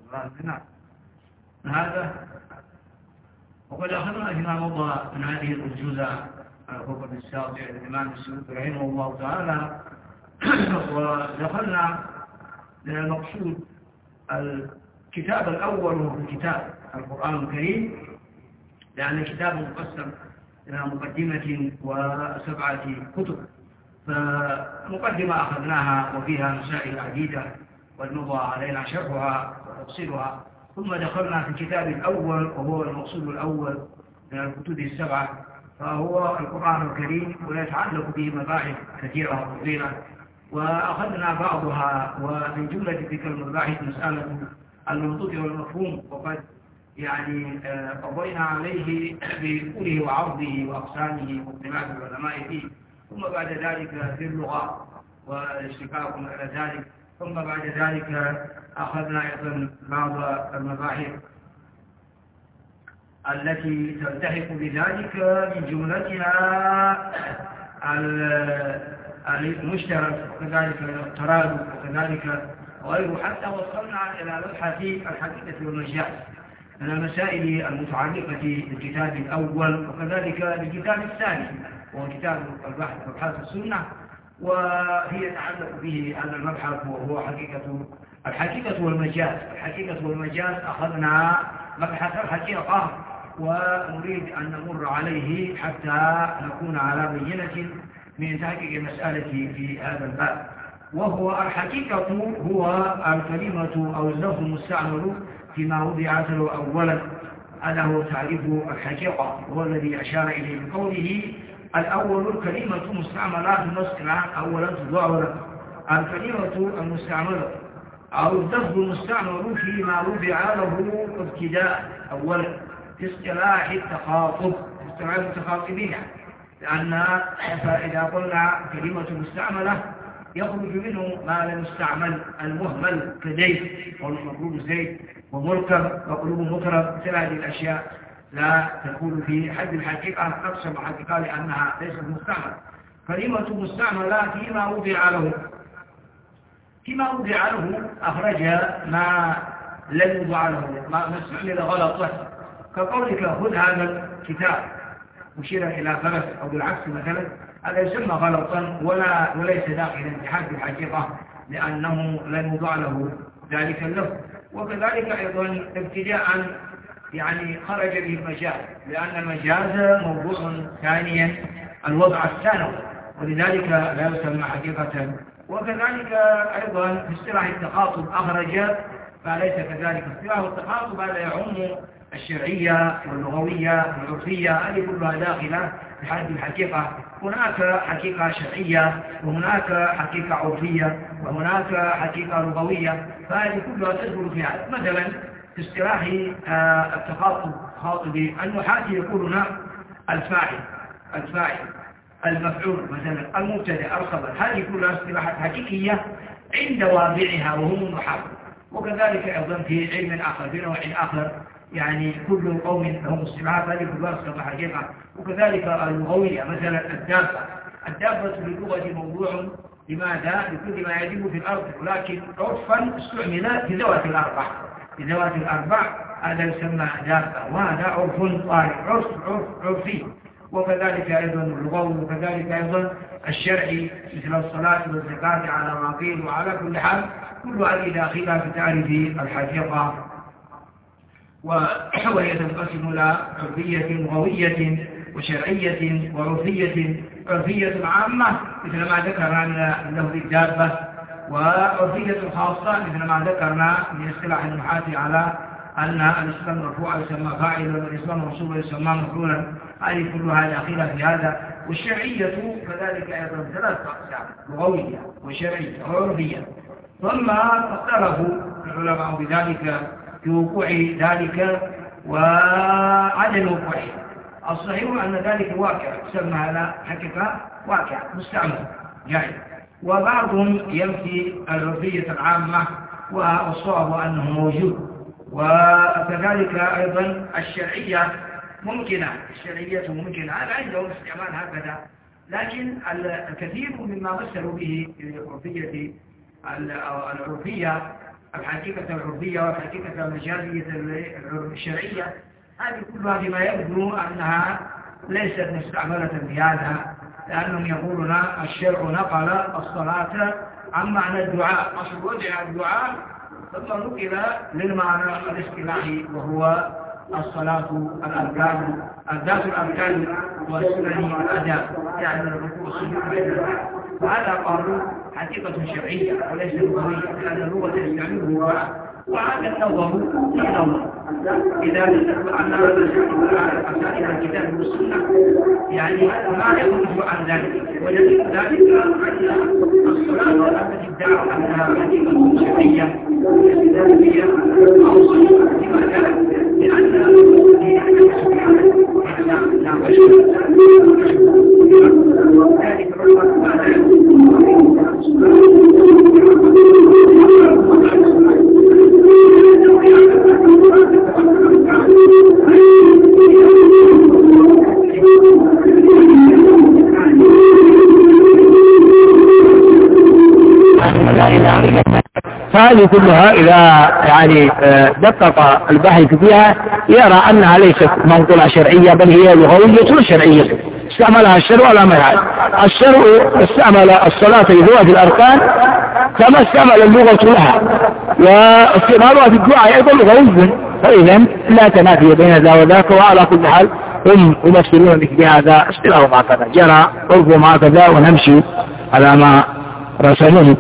نعم. هذا وقد أخذنا فيما مضى من هذه الأجوزة الخطب السابع للإمام السيوطي رحمه الله تعالى، ودخلنا إلى المقصود. الكتاب الأول هو الكتاب القرآن الكريم، لأن الكتاب مقسم إلى مقدمة و7 كتب. فمقدمة أخذناها وفيها مسائل عديدة والمضى علينا شرحها وتفصيلها. ثم دخلنا في الكتاب الأول وهو المقصود الأول من الكتب ال7، فهو القرآن الكريم، ويتعلق به مباحث كثيرة وطويلة، وأخذنا بعضها. ومن جملة تلك المباحث مسألة المنطوق والمفهوم، وقد قضينا عليه بطوله وعرضه وأقسامه واختلاف العلماء فيه. ثم بعد ذلك في اللغة والاشتقاق إلى ذلك. ثم بعد ذلك أخذنا أيضا بعض المباحث التي تلتحق بذلك، من جملتها المشترك وكذلك الترادف وكذلك غيره، حتى وصلنا إلى مبحث الحقيقة والمجاز من المسائل المتعلقة بالكتاب الأول وكذلك بالكتاب الثاني وهو كتاب البحث وابحاث السنة. وهي يتعلق به هذا المبحث وهو الحقيقة والمجاز. الحقيقة والمجاز أخذنا مبحث الحقيقة، ونريد أن نمر عليه حتى نكون على بينة من تحقيق المسألة في هذا الباب. وهو الحقيقة هو الكلمة أو اللفظ المستعمل فيما وضعت له أولا. هذا هو تعريف الحقيقة، وهو الذي أشار إليه بقوله الأول الكلمة مستعملة في الاصطلاح أولا تضاعف. الكلمة المستعملة أو اللفظ المستعمل فيما وضع له ابتداء أولا في اصطلاح التخاطب، في اصطلاح المتخاطبين. لأن فإذا قلنا كلمة مستعملة يخرج منه ما لم يستعمل المهمل كزيد والمطلوب زيد ومركب وقلوب مطرب. مثل هذه الأشياء لا تكون في حد الحقيقة أقسم حقيقة لأنها ليست مستعملة. كلمة مستعملة فيما وضع له أخرج ما لم يوضع له، ما استعمل غلطه، كقولك خذ هذا الكتاب مشيرا إلى فرس أو بالعكس مثلا، هذا يسمى غلطا وليس داخلا في حد الحقيقة لأنه لم يوضع له ذلك اللفظ. وكذلك أيضا ابتداء خرج به المجاز، لأن المجاز موضوع ثانيا الوضع الثانوي، ولذلك لا يسمى حقيقة. وكذلك أيضا في اصطلاح التخاطب أخرج، فليس كذلك. اصطلاح التخاطب هذا يعم الشرعية واللغوية والعرفية، هذه كلها داخلة في حد الحقيقة. هناك حقيقة شرعية وهناك حقيقة عرفية وهناك حقيقة لغوية، فهذه كلها تدخل في حد. مثلا في اصطلاح التخاطب النحاة يقولون الفاعل المفعول مثلا المبتدأ الخبر، هذه كلها اصطلاحات حقيقية عند واضعها وهم النحاة. وكذلك أيضا في علم آخر في نوع آخر، كل قوم لهم اصطلاحات، هذه كلها اصطلاحات حقيقة. وكذلك اللغوية مثلا الدابة باللغة موضوع لماذا؟ لكل ما يجب في الأرض، ولكن عرفا استعمل في ذوات الأربع هذا يسمى دابة، وهذا عرف طارئ، عرفي. وكذلك أيضا اللغوي، وكذلك أيضا الشرعي مثل الصلاة والزكاة على ما قيل. وعلى كل حال كل هذه داخلة في تعريف الحقيقة، وهي تنقسم إلى عرفية لغوية وشرعية وعرفية. عرفية عامة مثل ما ذكرنا من لفظ الدابة، وعرفية خاصة مثل ما ذكرنا من اصطلاح النحاة على أن الاسم المرفوع يسمى فاعلا والاسم المنصوب يسمى مفعولا. هذه كلها داخلة في هذا. والشرعية كذلك أيضا 3 أقسام: لغوية وشرعية وعرفية. ثم اختلفوا العلماء بذلك في وقوع ذلك وعدم وقوعه. الصحيح أن ذلك واقع، يسمى هذا حقيقة واقع مستعمل جائز. وبعضهم ينفي العرفية العامة والصواب أنه موجود. وكذلك أيضا الشرعية ممكنة، هذا عندهم استعمال هكذا. لكن الكثير مما مثلوا به العرفية الحقيقة العرضية والحقيقة المجازية الشرعية، هذه كلها فيما يبدو أنها ليست مستعملة بهذا، لأنهم يقولون الشرع نقل الصلاة عن معنى الدعاء، أصل وضع الدعاء ثم نقل للمعنى الاصطلاحي وهو الصلاة الأركان، ذات الأركان والسنن والأداء، يعني الركوع والسجود، وهذا قالوا حقيقة شرعية وليس لغوية، لأن اللغة يستعملها وهذا النظر في نظر إذا نسأل عن أسائل الكتاب والسنة يعني ما يخرج عن ذلك، ودليل ذلك أن الصلاة التي ادعوا أنها حقيقة شرعية هي أوصل لما كان، لأن لا بشر ذلك الرحمة ما لا يكون فهذه كلها إذا يعني دقق الباحث فيها يرى أنها ليست منقولة شرعية، بل هي لغوية شرعية استعملها الشرع ولا معنى. الشرع استعمل الصلاة لذوات الأركان كما استعمل اللغة لها، واستعمالها في الدعاء أيضا لغوي، فإذا لا تنافي بين ذا وذاك. وعلى كل حال هم يمثلون مثل هذا اصطلاحهم هكذا، جرى عرفهم هكذا ونمشي على ما رسموه.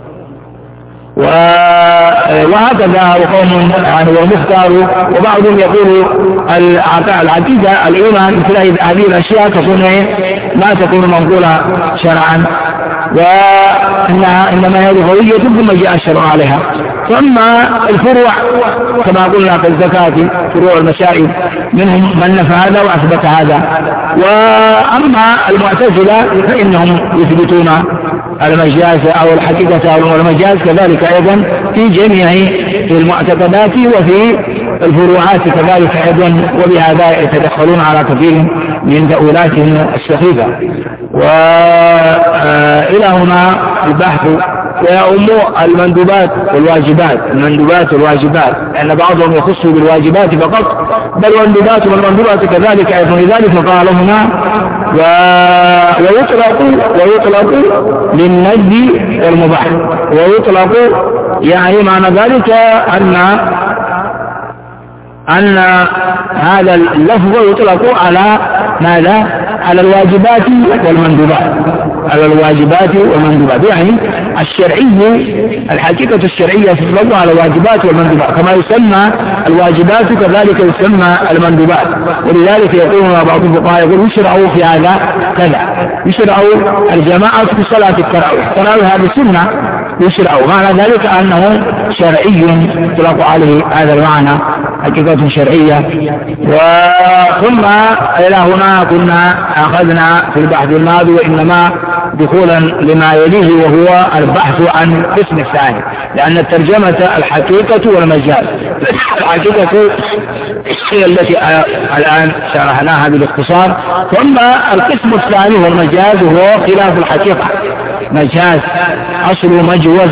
وهكذا وقوم يعني والمختار. وبعضهم يقول العقيدة الإيمان مثل هذه الأشياء تكون ما تكون منقولة شرعا، وإنها إنما هي لغوية ثم جاء الشرع عليها. ثم الفروع كما قلنا في الزكاة فروع المسائل منهم من نفى هذا وأثبت هذا. وأما المعتزلة فإنهم يثبتون المجاز أو الحقيقة أو المجاز كذلك أيضا في جميع المعتقدات وفي الفروعات كذلك أيضا، وبهذا يتدخلون على كثير من تأويلاتهم السخيفة. وإلى هنا البحث ويؤم المندوبات والواجبات، المندوبات والواجبات، لأن بعضهم يخص بالواجبات فقط، بل والمندوبات والمندوبات كذلك أيضا. لذلك قال هنا ويطلق للندب والمباح، ويطلق يعني معنى ذلك أن هذا اللفظ يطلق على ماذا؟ على الواجبات والمندوبات، على الواجبات والمندوبات، يعني الشرعي الحقيقة الشرعية تطلق على الواجبات والمندوبات، كما يسمى الواجبات كذلك يسمى المندوبات. ولذلك يقولون بعض الفقهاء يقول يشرعوا في هذا كذا، يشرعوا الجماعة في صلاة التراويح، التراويح هذه سنة يشرعوا، معنى ذلك أنه شرعي يطلق عليه هذا المعنى حقيقة شرعية. ثم إلى هنا كنا أخذنا في البحث الماضي وإنما دخولا لما يليه وهو البحث عن القسم الثاني، لأن الترجمة الحقيقة والمجاز. الحقيقة هي التي الآن شرحناها بالاختصار، ثم القسم الثاني والمجاز هو خلاف الحقيقة، مجاز أصله مجوز،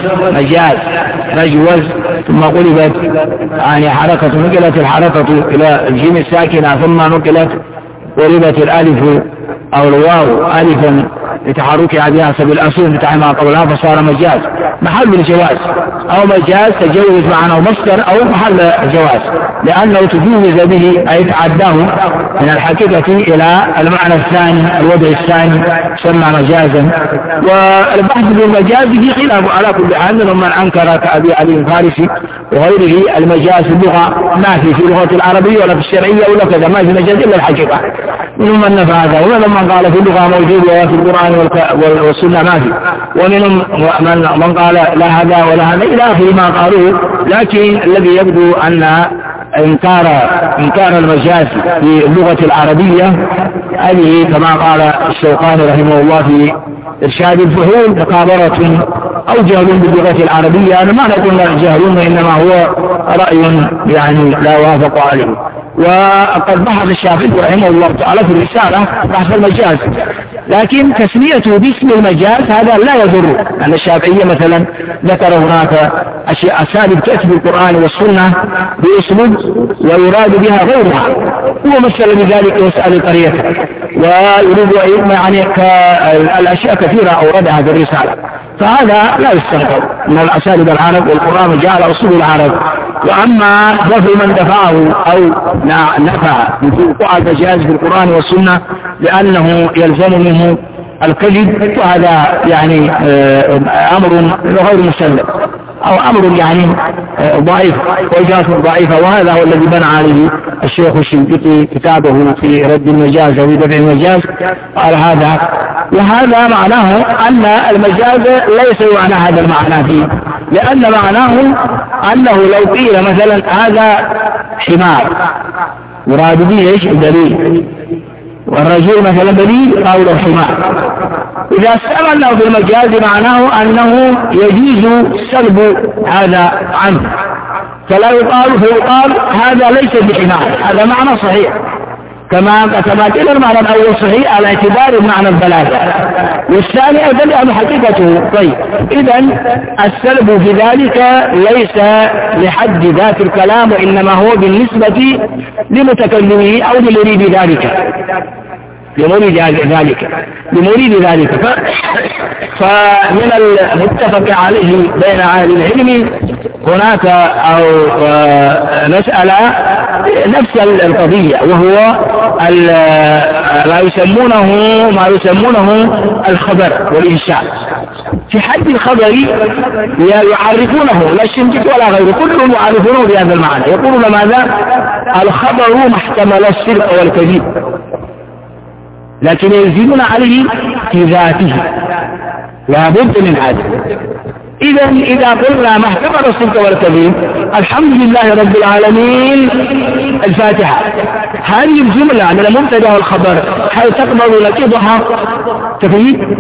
مجوز ثم قلبت يعني حركة، نقلت الحركة إلى الجيم الساكنة ثم نقلت قلبت الألف أو الواو ألفا لتحركها بحسب الأصول بتاع ما قبلها فصار مجاز محل الجواز، أو مجاز تجوز معنى مصدر أو محل جواز، لأنه تجوز به أي تعداه من الحقيقة إلى المعنى الثاني الوضع الثاني سمى مجازا. والبحث بالمجاز في خلاف على كل حال، منهم من أنكر كأبي علي الفارسي وغيره المجاز اللغة ما في اللغة العربية ولا في الشرعية ولا كذا، ما في مجاز إلا الحقيقة، منهم من نفى هذا، ومنهم من قال في اللغة موجود وفي القرآن والسنة ما في، ومنهم من قال لا هذا ولا هذا إلى آخر ما قالوه. لكن الذي يبدو أن إنكار المجاز في اللغة العربية هذه كما قال الشوقاني رحمه الله في إرشاد الفهول مقابرة أو جهل باللغة العربية. أنا ما نقول جهلون، إنما هو رأي يعني لا وافق عليه. وقد بحث الشافعي رحمه الله تعالى في الرسالة بحث المجاز، لكن تسميته باسم المجاز هذا لا يضر، أن الشافعية مثلا ذكر هناك أشياء أساليب تأتي بالقرآن والسنة بأسلوب ويراد بها غيرها، هو مثل بذلك يسأل قريته ويريد يعني الأشياء كثيرة أوردها في الرسالة، فهذا لا يستغرب من الأساليب العرب، والقرآن جاء على أصول العرب. وأما دفع من دفعه أو نفع وقوع المجاز في القرآن والسنة لأنه يلزم منه الكذب، وهذا يعني أمر غير مسلم أو أمر يعني ضعيف وإجازة ضعيفة، وهذا هو الذي بنى عليه الشيخ الشنقيطي كتابه في رد المجاز أو في دفع المجاز، قال هذا، وهذا معناه أن المجاز ليس معنى هذا المعنى فيه، لأن معناه أنه لو قيل مثلا هذا حمار يراد به ايش الدليل، والرجل مثلا دليل قول حمار، إذا استعملناه في المجاز معناه أنه يجوز سلب هذا عنه، فلا يقال فيقال هذا ليس بحمار، هذا معنى صحيح كما كان المعنى الأول صحيح على اعتبار المعنى البلاغة، والثاني أيضا لأن حقيقته. طيب إذا السلب في ذلك ليس لحد ذات الكلام، وإنما هو بالنسبة لمتكلمه أو لمريد ذلك فمن المتفق عليه بين أهل العلم هناك أو مسألة نفس القضية، وهو ما يسمونه الخبر والإنشاء. في حد الخبر يعرفونه لا الشنقيطي ولا غيره، كلهم يعرفونه بهذا المعنى، يقولون ماذا؟ الخبر ما احتمل الصدق والكذب، لكن يزيدون عليه في ذاته، لا بد من هذا. إذا قلنا ما احتمل الصدق والكذب، الحمد لله رب العالمين الفاتحة، هذه الجملة من المبتدا والخبر هل تقبل نقيضها تفيد؟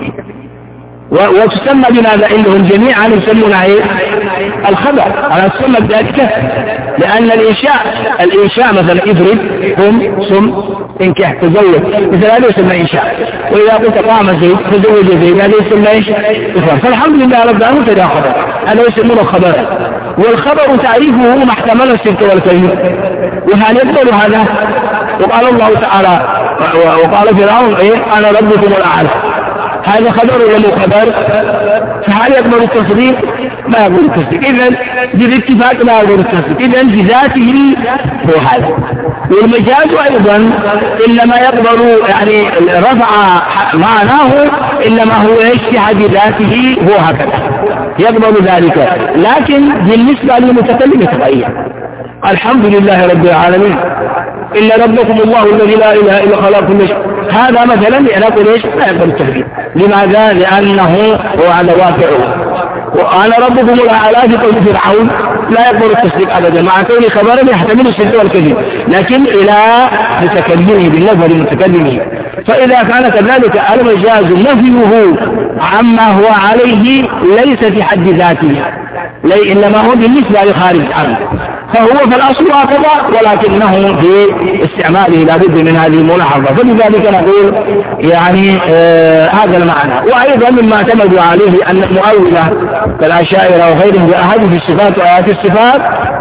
وتسمى بماذا عندهم جميعا يسمونها الخبر، على تسمى بذلك، لأن الإنشاء مثلا اضرب قم صم انكح تزوج، مثل هذا يسمى إنشاء. وإذا قلت قام زيد تزوج زيد هذا يسمى ايش؟ إفراد. فالحمد لله رب العالمين مبتدا خبر، هذا يسمونه خبر، والخبر تعريفه ما احتمل الصدق والكذب، وهل يقبل هذا؟ وقال الله تعالى وقال فرعون أنا ربكم الأعلى، هذا خبر ولا مو خبر؟ فهل يقبل التصديق؟ ما يقبل التصديق. إذن بالاتفاق ما يقبل التصديق، إذن بذاته هو هذا. والمجاز أيضا إنما يقبل يعني رفع معناه، إنما هو يشتحى بذاته هو هكذا يقبل ذلك، لكن بالنسبة للمتكلم يتغير. الحمد لله رب العالمين إلا ربكم الله الذي لا إله إلا خلق كل شيء، هذا مثلا يقول ايش؟ لا يقبل التكذيب. لماذا؟ لأنه هو على واقعه. وأنا ربكم الأعلى في قول فرعون لا يقبل التصديق أبدا، مع كون خبرا يحتمل الصدق والكذب، لكن إلى متكلمه بالنظر لمتكلمه. فإذا كان كذلك المجاز نفيه عما هو عليه ليس في حد ذاته، إنما هو بالنسبة لخارج عنه، فهو في الأصل هكذا، ولكنه في استعماله لابد من هذه الملاحظة. فلذلك نقول يعني هذا المعنى. وأيضا مما اعتمدوا عليه أن المؤولة كالأشاعرة وغيرهم بأحاديث الصفات وآيات الصفات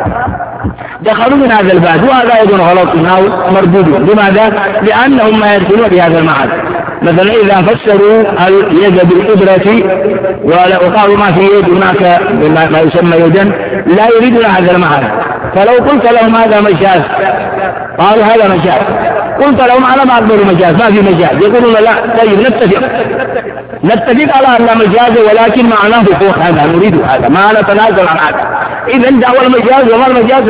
دخلوا من هذا الباب، وهذا أيضا غلط مردود. لماذا؟ لأنهم ما يدخلون بهذا المعنى. مثلا إذا فسروا اليد بالقدرة وقالوا ما في يد هناك ما يسمى يدا، لا يريدون هذا المعنى. فلو قلت لهم هذا مجاز قالوا هذا مجاز، قلت لهم أنا ما أقبل مجاز، ما في مجاز، يقولون لا. طيب نتفق على أن مجاز، ولكن معناه فوق هذا، نريد هذا، ما نتنازل عن هذا. إذا دعوى المجاز وما المجاز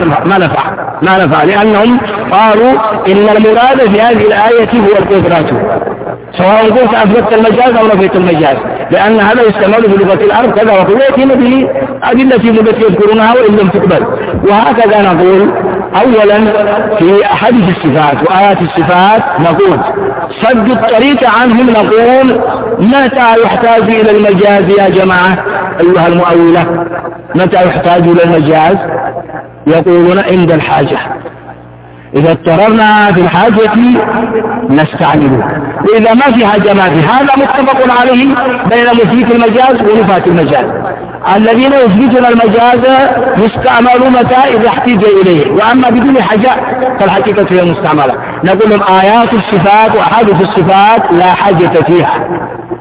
ما نفع، لأنهم قالوا إن المراد في هذه الآية هو القدرة، سواء قلت أثبت المجاز أو نفيت المجاز، لأن هذا يستعمل في لغة العرب كذا وكذا، يأتينا به أدلة التي يذكرونها وإن لم تقبل. وهكذا نقول أولا في أحاديث الصفات وآيات الصفات نقول صد الطريق عنهم، نقول متى يحتاج إلى المجاز يا جماعة أيها المؤولة؟ متى يحتاج إلى المجاز؟ يقولون عند الحاجة، إذا اضطررنا في الحاجة نستعمله، وإذا ما في حاجة ما في. هذا متفق عليه بين مثبت المجاز ونفاة المجاز. الذين يثبتون المجاز يستعمل متى إذا احتج إليه، وأما بدون حاجة فالحقيقة هي مستعملة. نقول لهم آيات الصفات وأحاديث الصفات لا حاجة فيها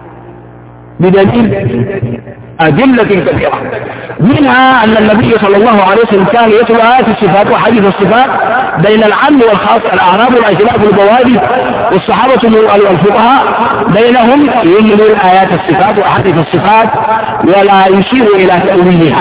بدليل أدلة كثيرة، منها أن النبي صلى الله عليه وسلم كان يتلو آيات الصفات وحديث الصفات بين العام والخاص، الأعراب والأجلاء والبوادي والصحابة والفقهاء بينهم يملوا آيات الصفات وحديث الصفات ولا يشير إلى تأويلها،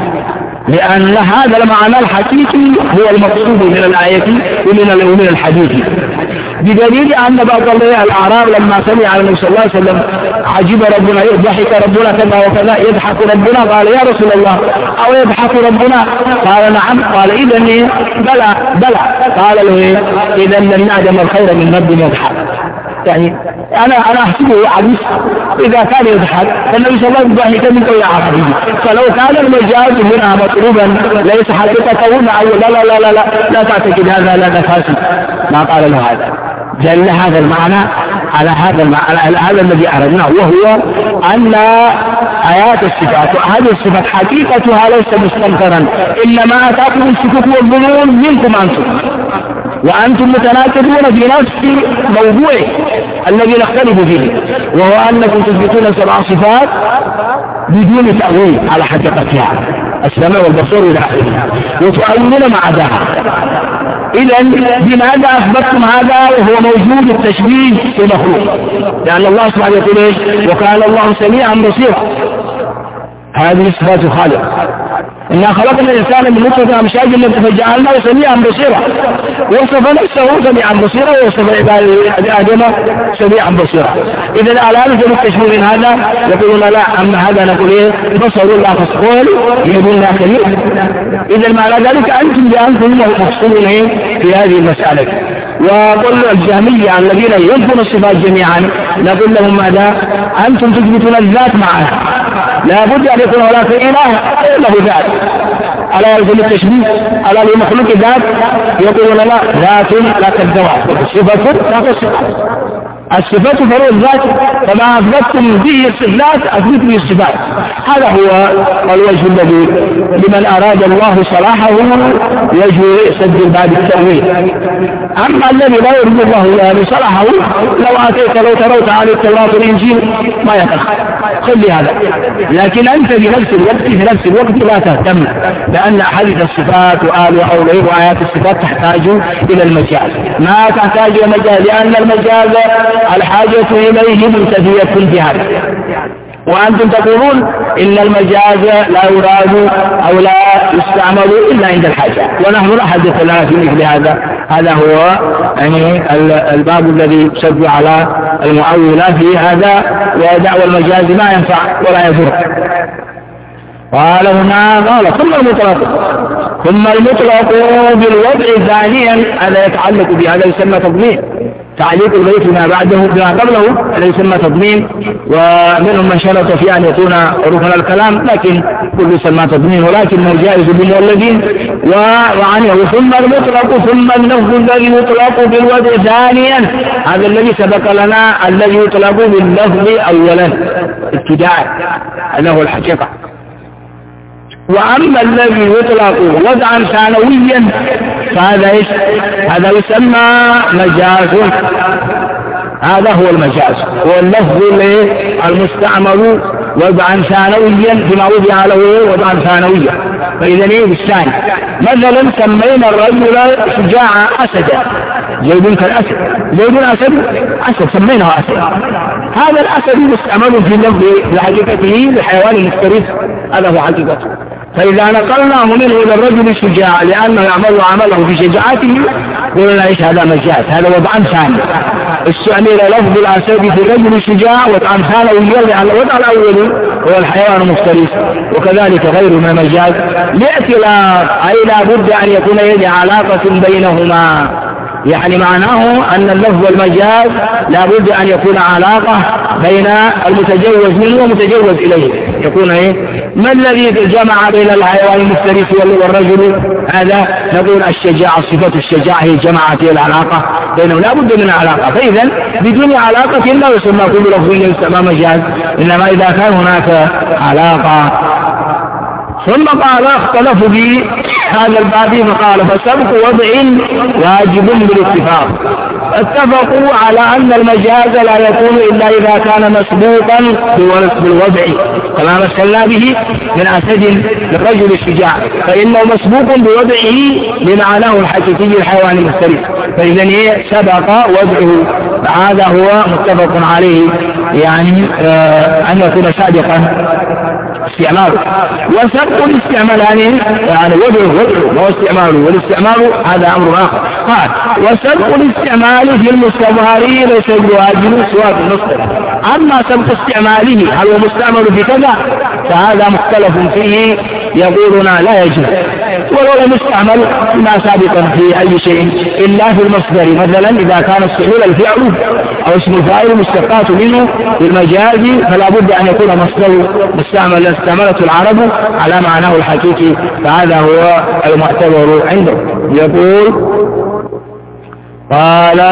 لأن هذا المعنى الحقيقي هو المقصود من الآية ومن الحديث. بدليل أن بعض الأعراب لما سمع النبي صلى الله عليه وسلم عجب ربنا، ضحك ربنا كذا وكذا، يضحك ربنا، قال يا رسول الله أو يضحك ربنا؟ قال نعم. قال إذا بلى. قال له إذا لن نعدم الخير من رب يضحك. يعني أنا أحسبه عبيس إذا كان يضحك فالنبي صلى الله عليه وسلم ضحك من قول عربي، فلو كان المجاز منها مطلوبا ليس حقيقته لا تعتقد هذا لا فاسد، ما قال له هذا. دل هذا المعنى على هذا الذي أردناه، وهو أن آيات الصفات وهذه الصفات حقيقتها ليس مستنكرا، إنما أتاكم الشكوك والظنون منكم أنتم، وأنتم متناقضون في نفس موضوعه الذي نختلف فيه، وهو أنكم تثبتون 7 صفات بدون تأويل على حقيقتها، السمع والبصر إلى آخره، وتؤولون مع ذلك. إذا بماذا أثبتتم هذا وهو موجود التشبيه في مخلوق؟ لأن الله سبحانه يقول إيش؟ وكان الله سميعا بصيرا. هذه صفات خالق. إنا خلقنا الإنسان من نطفة أمشاج فجعلناه سميعا بصيرا، وصف نفسه سميعا بصيرا، ووصف آدم سميعا بصيرا. إذا الآن يجب التشبيه من هذا، يقولون لا، أما هذا نقول إيه؟ بصر الله فصقول يقول لا كبير. إذا معنى ذلك أنتم بأنتم مفصولون في هذه المسألة. وقل الجهمية الذين ينفون الصفات جميعا نقول لهم ماذا؟ أنتم تثبتون الذات معها، لا بد أن يكون هناك إله له ذات. ألا يلزم التشبيه؟ ألا لمخلوق ذات؟ يقولون لا، ذات لا كالذوات، صفة لا كالصفات. الصفات فروع الذات، فما أثبتتم به الصفات أثبت به الصفات. هذا هو الوجه الذي لمن أراد الله صلاحه وجه سد الباب التأويل. أما الذي لا يريد الله صلاحه لو تروت على التوراة والإنجيل ما يتخذ، خلي هذا. لكن أنت في نفس الوقت لا تهتم، لأن أحاديث الصفات وآيات الصفات تحتاج إلى المجاز، ما تحتاج إلى المجاز، لأن المجاز الحاجة إليه منتفية في هذا. وأنتم تقولون إن المجاز لا يراد أو لا يستعمل إلا عند الحاجة، ونحن نحدث لنا في مثل هذا. هذا هو يعني الباب الذي يشد على المعولة في هذا، ودعوى المجاز ما ينفع ولا يضر. قال هنا قال ثم المطلق بالوضع ثانيا، هذا يتعلق بهذا يسمى تضمين، تعليق البيت ما بعده بما قبله هذا يسمى تضمين، ومنهم من شرط في أن يكون ركن الكلام، لكن كل يسمى تضمين، ولكن الجائز بالمولدين وعنه. ثم المطلق ثم اللفظ الذي يطلق بالوضع ثانيا، هذا الذي سبق لنا الذي يطلق باللفظ أولا ابتداء، هذا هو الحقيقة. وأما الذي يطلق وضعا ثانويا فهذا هذا يسمى مجاز. هذا هو المجاز، هو اللفظ المستعمل وضعا ثانويا بما وضع له وضعا ثانويا. فإذا بالثاني مثلا سمينا الرجل شجاعا أسدا، زيد كالأسد، زيد أسد سميناه أسد. هذا الأسد مستعمل في اللفظ بحقيقته لحيوان مفترس، هذا هو حقيقته. فإذا نقلناه منه إلى الرجل الشجاع لأنه يعمل عمله في شجاعته قلنا إيش؟ هذا مجاز، هذا وضعا ثاني. استعمل لفظ الأسد في الرجل الشجاع وضعا ثانوي، لأن الوضع الأول هو الحيوان المفترس، وكذلك غير ما مجاز لائتلاف، أي لا بد أن يكون علاقة بينهما. يعني معناه أن اللفظ والمجاز لا بد أن يكون علاقة بين المتجوز منه والمتجوز إليه. يكون ما الذي جمع بين الحيوان المفترس والرجل؟ هذا نقول الشجاعة، صفة الشجاعة هي جمعت العلاقة بينهم، لا بد من علاقة. فإذا بدون علاقة لا يسمى كل لفظ يسمى مجاز، إنما إذا كان هناك علاقة. ثم قال اختلفوا في هذا الباب فقال فسبق وضع واجب بالاتفاق. اتفقوا على أن المجاز لا يكون إلا إذا كان مسبوقا بالوضع كما مثلنا به من أسد للرجل الشجاع، فإنه مسبوق بوضعه بمعناه الحقيقي الحيوان المفترس، فإذا سبق وضعه، فهذا هو متفق عليه، يعني أن يكون سابقا استعماله. وسبق الاستعمال يعني وضعه واستعماله، والاستعمال هذا أمر آخر. قال وسبق الاستعمال في المستمر ليس بواجب سواء في النصر. أما سبق استعماله هل هو مستعمل في كذا فهذا مختلف فيه، يقولون لا يجوز، ولو لم يستعمل ما سابقا في أي شيء إلا في المصدر، مثلا إذا كان استعمل الفعل أو اسم الفاعل مشتقات منه بالمجاز فلا بد أن يكون مصدر مستعمل استعملته العرب على معناه الحقيقي، فهذا هو المعتبر عنده. يقول قال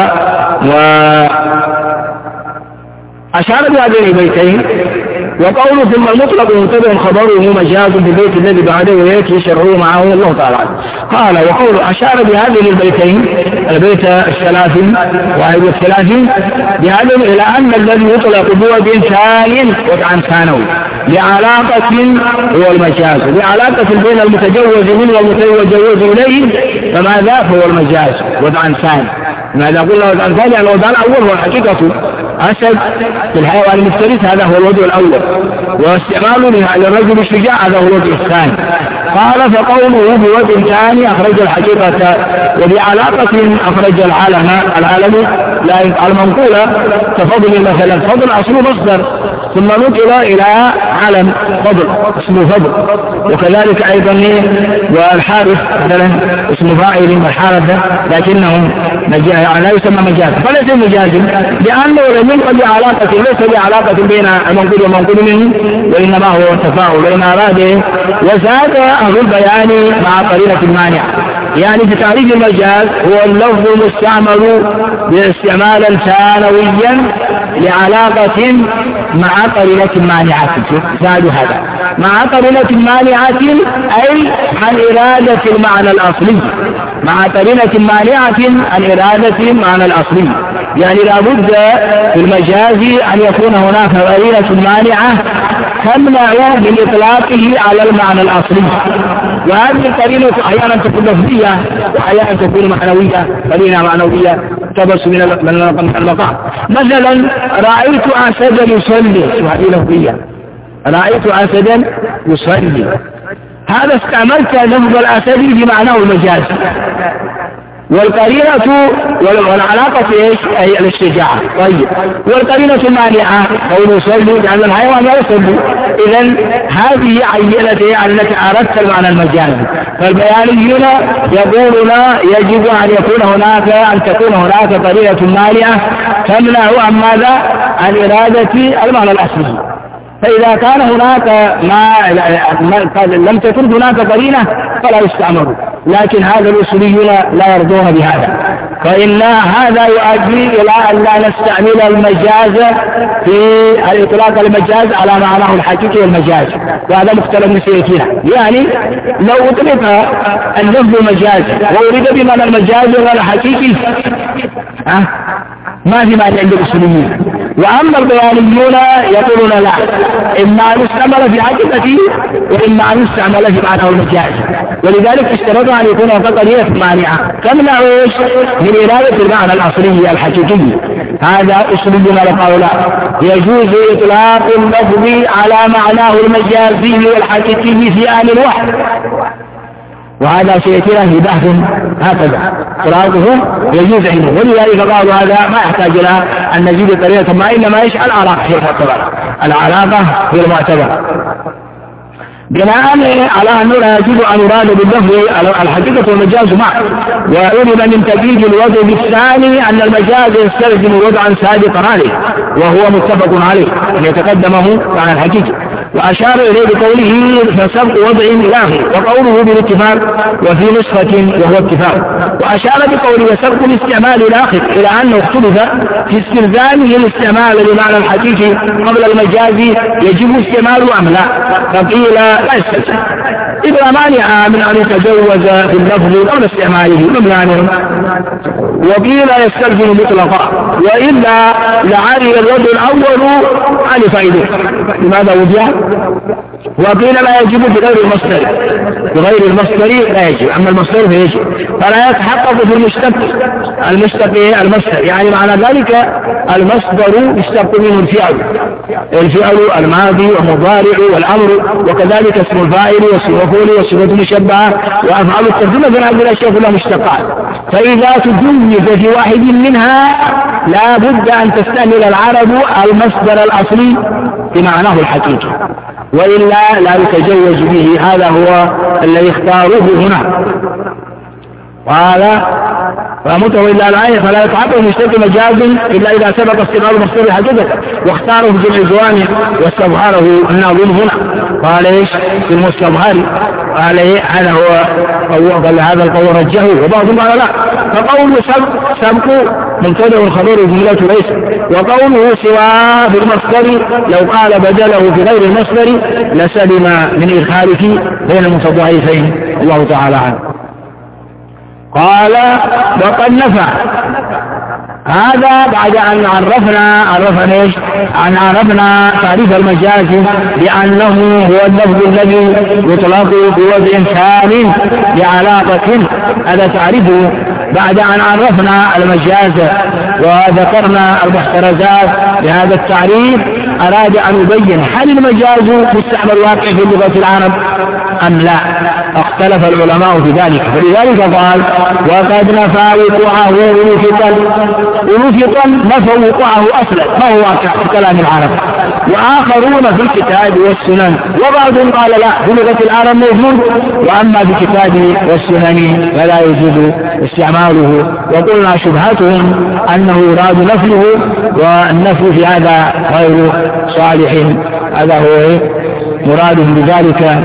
أشار بهذين البيتين وقوله ثم المطلق متبع خبره مجاز بالبيت الذي بعده ويأتي شرعه معه الله تعالى. قال وقوله أشار بهذين البيتين البيت الثلاثين واحد والثلاثين بهذا إلى أن الذي يطلق بوضع ثاني وضعا ثانوي لعلاقة هو المجاز، لعلاقة بين المتجوز منه والمتجوز إليه، فماذا فهو المجاز وضعا ثاني. ماذا قلنا وضعا ثاني؟ يعني الوضع الأول هو الحقيقة أسد في الحيوان المفترس، هذا هو الوضع الأول، واستعماله للرجل الشجاع هذا هو الوضع الثاني. قال فقوله بوضع ثاني أخرج الحقيقة وبعلاقة أخرج العالم لا المنقولة كفضل مثلا، فضل أصله مصدر ثم نقل إلى علم فضل اسمه فضل، وكذلك أيضا والحارث مثلا اسم فاعل والحارث لكنه لا يسمى مجاز، فليس مجاز لأنه لم ينقل بعلاقة، ليس بعلاقة بين المنقول والمنقول منه، وإنما هو تفاعل بين أراده. وزاد أهل البيان مع قرينة المانع، يعني في تعريف المجاز هو اللفظ المستعمل باستعمالا ثانويا لعلاقة مع قرينة مانعة. زاد هذا مع قرينة مانعة أي عن إرادة المعنى الأصلي، مع قرينة مانعة عن إرادة المعنى الأصلي، يعني لابد في المجاز أن يكون هناك قرينة مانعة تمنع من إطلاقه على المعنى الأصلي، وهذه القرينة أحيانا تكون لفظية وأحيانا تكون معنوية، قرينة معنوية تبس من المقام. مثلا رأيت أسدا يصلي، هذه لفظية، رأيت أسدا يصلي، هذا استعملت لفظ الأسد بمعناه المجاز، والقرينة والعلاقة ايش؟ اي الشجاعة. طيب والقرينة المانعة قول يصلي لأن الحيوان لا يصلي، إذن هذه عينت أنك أردت المعنى المجازي. فالبيانيون يقولون يجب أن تكون هناك قرينة مانعة تمنع عن ماذا؟ عن إرادة المعنى الأصلي. فإذا كان هناك لم تكن هناك قرينة فلا يستعمل، لكن هذا الأصوليون لا يرضون بهذا، فإن هذا يؤدي إلى أن لا نستعمل المجاز في الإطلاق المجاز على معناه الحقيقي والمجاز، وهذا مختلف سيأتينا. يعني لو أطلق اللفظ مجاز وأريد بمعنى المجاز والحقيقي ما في معنى عند الأصوليين. وأما البيانيون يقولون لا، إما أن يستعمل في حقيقته وإما أن يستعمل في معناه المجاز، ولذلك اشترطوا أن يكون هناك قرينة مانعة تمنع من إرادة المعنى الأصلي الحقيقي. هذا أصوليون قالوا لا، يجوز إطلاق اللفظ على معناه المجازي والحقيقي في آن واحد، وهذا سيأتينا في بحث هكذا قراءته يجوز عنده، ولذلك قالوا هذا ما يحتاج إلى أن نزيد طريقة، ما إنما يشعل العلاقة هي المعتبرة، العلاقة هي المعتبرة. بناء على أنه لا يجب أن يراد باللفظ الحقيقة والمجاز معا. وعلم من تجديد الوضع بالثاني أن المجاز يستلزم وضعا سابقا عليه وهو متفق عليه أن يتقدمه عن الحقيقة، وأشار إليه بقوله فسبق وضع إلى آخره، وقوله بالاتفاق وفي نسخة وهو اتفاق، وأشار بقوله سبق الاستعمال إلى آخره إلى أنه اختلف في استلزامه الاستعمال بمعنى الحقيقي قبل المجاز يجب استعماله أم لا، فقيل لا يستلزم إذا مانع من أن يتجوز في اللفظ قبل استعماله ممنوع، وقيل يستلزم مطلقا وإلا لعري الوضع الأول عن فائده. لماذا وجه؟ وقيل لا يجب بغير المصدر، بغير المصدر لا يجب، أما المصدر فيجب، فلا يتحقق في المشتق المصدر، يعني معنى ذلك المصدر يشتق منه الفعل الماضي والمضارع والأمر، وكذلك اسم الفاعل واسم المفعول والصفة المشبهة وأفعال الترجمة، فهذه الأشياء كلها مشتقات، فإذا تجوز في واحد منها لا بد أن تستعمل العرب المصدر الأصلي بمعناه الحقيقي، وإلا لا يتجوز به. هذا هو الذي اختاروه هنا. قال فمته إلا الآية فلا يتعطى مشتق مجاز إلا إذا سبق استقرار مصدر حقيقة، واختاره في جمع الجوانب واستظهره الناظم هنا. قال ايش في المستظهر؟ قال هذا هو قال هذا القول رجحه، وبعضهم قال لا، فقول سبق مبتدأ خبر جملة ليس، وقوله سواه في المصدر لو قال بدله في غير المصدر لسلم من إدخاله بين المتضاعفين. الله تعالى عنه. قال وقد نفع هذا بعد أن عرفنا تعريف المجاز بأنه هو اللفظ الذي يطلق بوضع ثاني لعلاقة، هذا تعريفه بعد أن عرفنا المجاز وذكرنا المحترزات بهذا التعريف. أراد أن يبين هل المجاز مستعمل واقع في لغة العرب أم لا، اختلف العلماء في ذلك، فلذلك قال وقد نفى وقوعه ونفقا نفى وقوعه أصلا ما هو واقع في كلام العرب، وآخرون في الكتاب والسنن، وبعضهم قال لا في لغة العرب موجود، وأما في الكتاب والسنن فلا يجوز استعماله. وقلنا شبهتهم أنه يراد نفله، والنفل في هذا غير صالح، هذا هو مراد بذلك.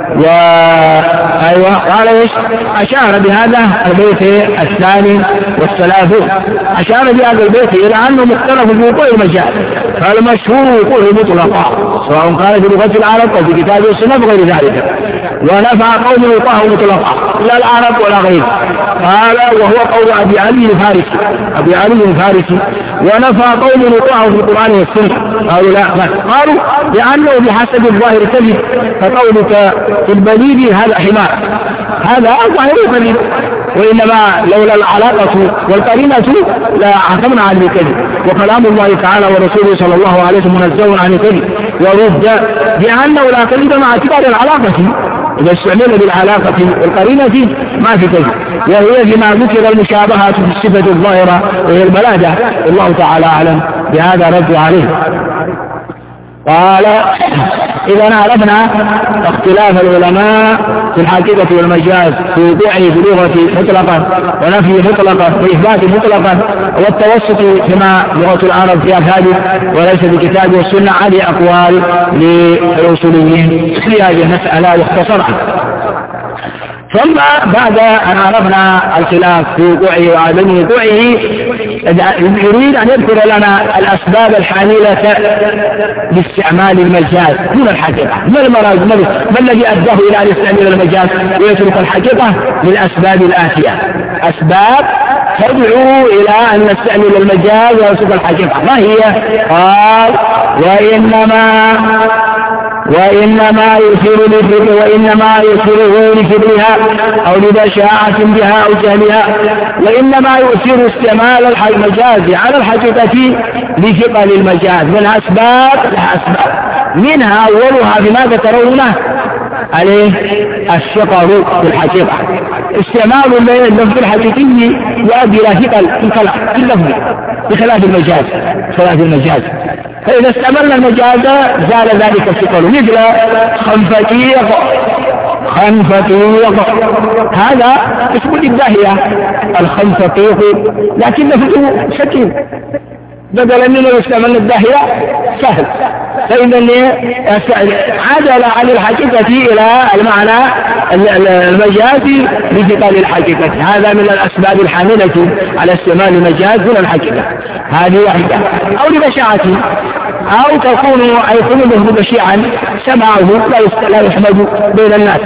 وأيوة قال ايش؟ أشار بهذا البيت الثاني والثلاثون، أشار بهذا البيت إلى أنه مختلف في وقوع المجاز، فالمشهور وقوعه مطلقا سواء قال في لغة العرب أو في كتاب السنة وغير ذلك، ونفع قوله وقوعه مطلقا لا العرب ولا غيره. قال وهو قول أبي علي الفارسي، ونفع قوله وقوعه في القرآن والسنة. قالوا لا، قالوا لأنه بحسب الظاهر كذب، فقولك في البليد هذا حمار، هذا الظاهر كذب، وإنما لولا العلاقة والقرينة لا حكمنا عن الكذب، وكلام الله تعالى ورسوله صلى الله عليه وسلم منزه عن الكذب، ورد بأنه لا كذب مع اعتبار العلاقة، إذا استعمل بالعلاقة والقرينة ما في كذب، وهي بما ذكر المشابهة في الصفة الظاهرة وهي البلادة. الله تعالى أعلم، بهذا رد عليه. قال إذا عرفنا اختلاف العلماء في الحقيقة والمجاز في وقوعه في اللغة مطلقا ونفيه مطلقا وإثبات مطلقا، والتوسط كما لغة العرب في أفهاده وليس بالكتاب والسنة، هذه أقوال للأصوليين في هذه المسألة واختصرها. ثم بعد أن عرفنا الخلاف في وقوعه وعدم وقوعه يريد أن يذكر لنا الأسباب الحاملة لاستعمال المجاز دون الحقيقة. ما الذي أداه إلى أن يستعمل المجاز ويترك الحقيقة؟ للأسباب الآتية، أسباب تدعو إلى أن نستعمل المجاز ويترك الحقيقة. ما هي؟ قال وإنما يؤثره لكبرها أو لبشاعة بها أو جهلها، وإنما يؤثر استعمال المجاز على الحقيقة لثقل المجاز. من أسباب لها أسباب، منها أولها بما ذكرونه عليه الثقل في الحقيقة، استعمال اللفظ الحقيقي يؤدي إلى ثقل في اللفظ بخلاف المجاز. فإذا استعملنا المجاز زال ذلك الثقل، مثل خنفتيق، خنفتيق هذا اسم الداهية الخنفتيق، لكن لفظه سكين بدلا من لو استعملنا الداهية سهل، فإذا عدل عن الحقيقة إلى المعنى المجازي بثقل الحقيقة. هذا من الأسباب الحاملة على استعمال المجاز دون الحقيقة، هذه واحدة. أو لبشاعته، أو يكون له بشيعا سمعه لا يحمد بين الناس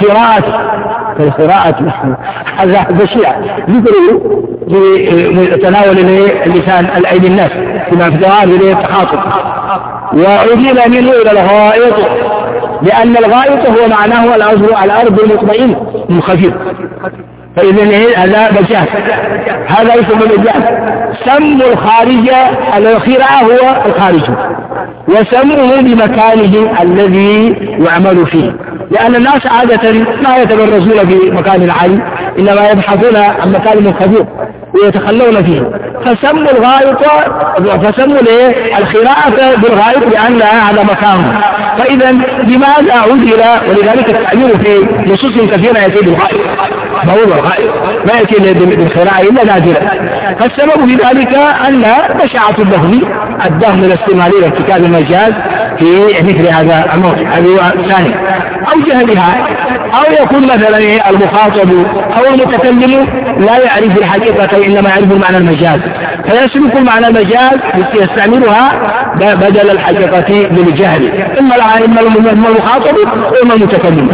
كالخراءة هذا بشيع ذكره تناول اللسان الأيدي الناس كما في ظواهر التخاطب. وعدل منه إلى الغائط، لأن الغائط هو معناه الأرض المطمئن الخفيف، فإذا هذا بجاز، هذا اسم البجاز. سم الخارج الخراء هو الخارج، وسمه بمكانه الذي يعمل فيه، لأن الناس عادة ما يتبرزون في مكان عالي، إنما يبحثون عن مكان خفيف ويتخلون فيه، فسموا الغائط، فسموا الخراءة بالغائط لأن هذا مكانه. فإذا لماذا عدل؟ ولذلك التعبير في نصوص كثيرة يأتي بالغائط، ما هو الغائط، ما يأتي بالخراءة إلا نادرا. فالسبب في ذلك أن بشاعة اللفظ أداه من الاستعمال إلى ارتكاب المجاز في مثل هذا الموضوع. هذه ثانية. أو جهلها، أو يكون مثلا المخاطب أو المتكلم لا يعرف الحقيقة إنما يعرف المعنى المجاز، فيسلك المعنى المجاز يستعملها بدل الحقيقة بالجهل، إما المخاطب وإما المتكلم.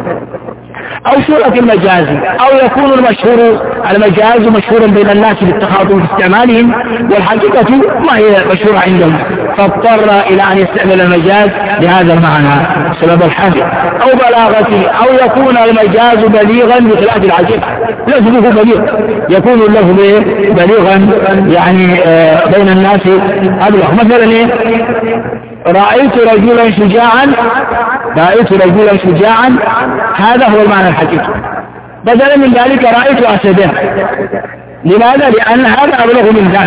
أو صورة المجاز، أو يكون المجاز مشهورا بين الناس بالتخاطب في استعمالهم، والحقيقة ما هي مشهورة عندهم، فاضطر إلى أن يستعمل المجاز لهذا المعنى سبب الحاجة. أو بلاغته، أو يكون المجاز بليغا بخلاف الحقيقة، لفظه بليغ، يكون اللفظ بليغا يعني بين الناس أبلغ. مثلا رأيت رجلا شجاعا، هذا هو المعنى الحقيقي، بدلا من ذلك رأيت أسدا. لماذا؟ لأن هذا أبلغ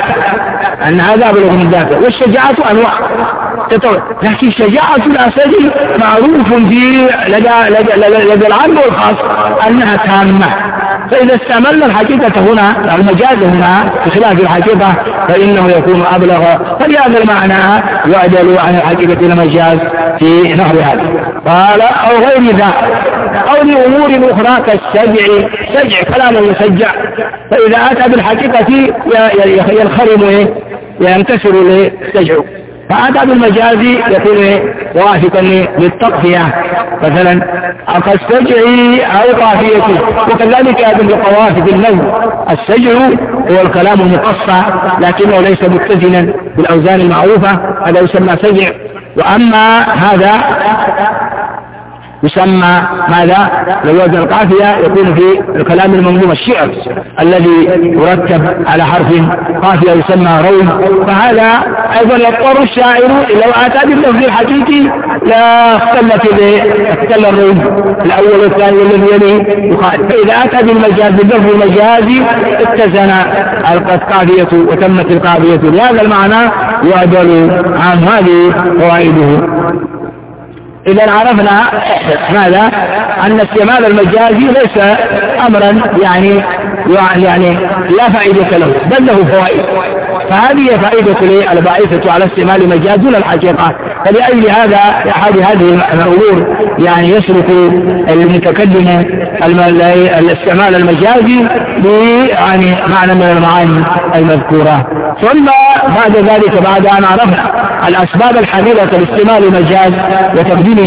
من ذاته، والشجاعة أنواع، لكن شجاعة الأسد معروف في لدى العام والخاص أنها تامة، فإذا استعملنا الحقيقة هنا، المجاز هنا بخلاف الحقيقة، فإنه يكون أبلغ، فلهذا المعنى يعدل عن الحقيقة المجاز في نحو هذا. قال أو غير ذلك، أو لأمور أخرى كالسجع، كلام يسجع، فإذا أتى بالحقيقة ينخرم ينكسر للسجع، فأتى بالمجاز يكون موافقا للتقفية، مثلا كالسجع أو قافيته، وكذلك هذا بقوافي النوم. السجع هو الكلام المقصى لكنه ليس متزنا بالأوزان المعروفة، هذا يسمى سجع. وأما هذا يسمى ماذا؟ لو وزن القافية يكون في الكلام المنظوم، الشعر الذي يرتب على حرف قافية يسمى روم. فهذا أيضا يضطر الشاعر لو أتى باللفظ الحقيقي لا اختل الروم الأول والثاني والذي يليه يخالف، فإذا أتى بالمجاز باللفظ المجازي اتزن القافية وتمت القافية، لهذا المعنى يعدل عن هذه فوائده. إذا عرفنا ماذا؟ أن استعمال المجازي ليس أمرا يعني لا فائدة له، بل له فوائد، فهذه فائدة الباعثة على استعمال المجاز دون الحقيقة. فلأجل هذا أحد هذه الأمور يعني يسلك المتكلم الاستعمال المجازي يعني معنى من المعاني المذكورة. ثم بعد ذلك، بعد أن عرفنا الأسباب الحاملة لاستعمال المجاز وتبديله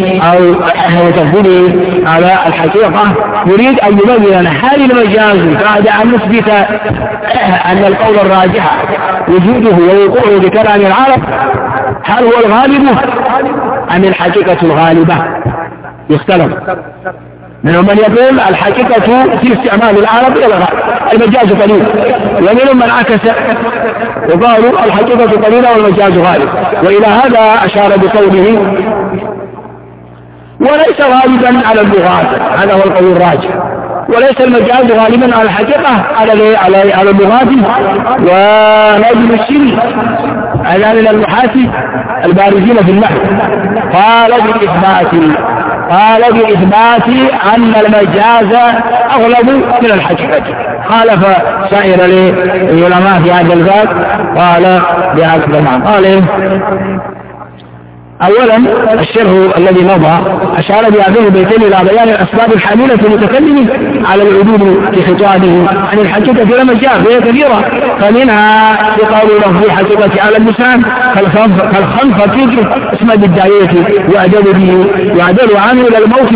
على الحقيقة، يريد أن يبين لنا هل المجاز بعد أن نثبت أن القول الراجح وجوده ووقوعه بكلام العرب هل هو الغالب أم الحقيقة الغالبة؟ يختلف، منهم من يقول الحقيقة في استعمال العرب المجاز قليل، ومنهم من عكس وقالوا الحقيقة قليلة والمجاز غالب. وإلى هذا أشار بقوله وليس غالبا على اللغات، هذا هو القول الراجح، وليس المجاز غالبا على الحقيقة على اللغات. ونجم الشري هذا من النحاة البارزين في النحو. قال بإثبات أن المجاز أغلب من الحقيقة، خالف سائر العلماء في هذا الباب، قال بهذا المعنى. قال أولا الشرح الذي مضى أشار بهذين البيتين إلى بيان الأسباب الحاملة المتكلم على العدول في خطابه عن الحقيقة لما جاء وهي كثيرة، فمنها بقول لفظ حقيقة على اللسان كالخنفة اسم بالداعية يعدل عنه إلى الموت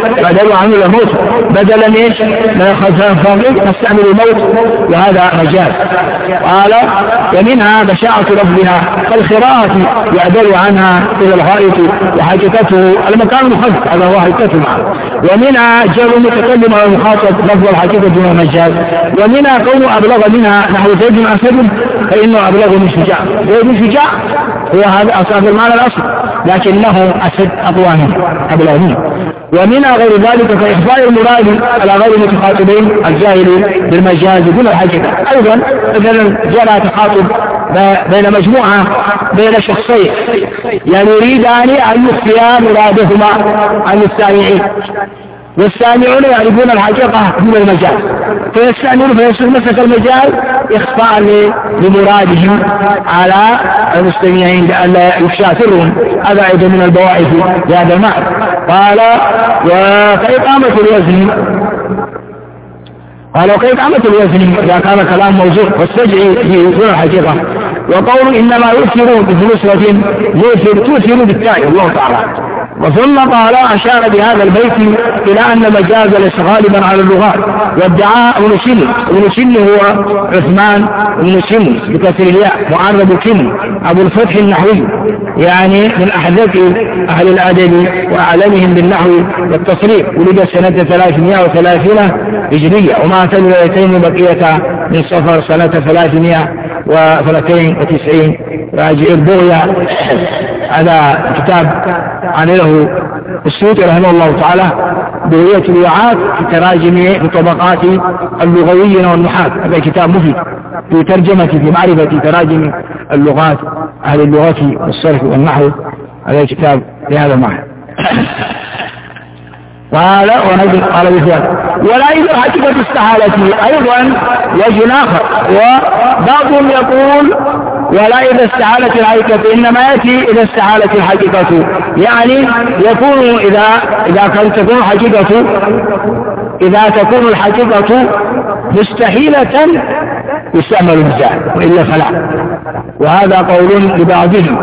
بدلا إيش ما نستعمل الموت، وهذا مجاز. قال ومنها بشاعة لفظها كالخراءة يعدل عنها إلى الغائط وحقيقته المكان المخصص، هذا هو حقيقته معه. ومنها جر المتكلم على المخاطب لفظ الحقيقة دون مجاز. ومنها كونه أبلغ منها نحو زيد بن أسد فإنه أبلغ من شجاع. زيد بن شجاع هو هذا أصل المعنى الأصل، لكنه أسد أقوى منه أبلغ منه. ومنها غير ذلك كإخفاء المراد على غير المتخاطبين الجاهل بالمجاز دون الحقيقة. أيضا مثلا جرى تخاطب بين مجموعة بين شخصين يعني يريدان أن يخفيا مرادهما عن السامعين، والسامعون يعرفون الحقيقة من المجال فيستعملون فيمسك المجال إخفاء لمرادهم على المستمعين لئلا يفشى سرهم. هذا أيضا من البواعث بهذا المعنى. قال وكإقامة الوزن إذا كان كلام موضوع والسجع في دون الحقيقة. وقول إنما يؤثر بنصرة تؤثر بالتائب الله تعالى. وثم قال أشار بهذا البيت إلى أن مجاز ليس غالبا على اللغات. وادعاء ابن سن هو عثمان ابن سن بكسر الياء معرب كن أبو الفتح النحوي، يعني من أحدث أهل الأدب وأعلمهم بالنحو والتصريف. ولد سنة 330 هجرية ومات ليلتين بقية من صفر سنة 392 راجع البغية. هذا كتاب عنه السيوطي رحمه الله تعالى بغية الوعاة في تراجم بطبقات اللغويين والنحاة. هذا كتاب مفيد في ترجمة في معرفة تراجم اللغات أهل اللغة والصرف والنحو. هذا كتاب لهذا المعنى. قال بذلك ولا إذا حقيقة استحالة أيضا وجه آخر. وبعضهم يقول ولا إذا استحالت الحقيقة إنما يأتي إذا استحالت الحقيقة، يعني يكون إذا تكون الحقيقة مستحيلة يستعمل المجاز وإلا فلا. وهذا قول لبعضهم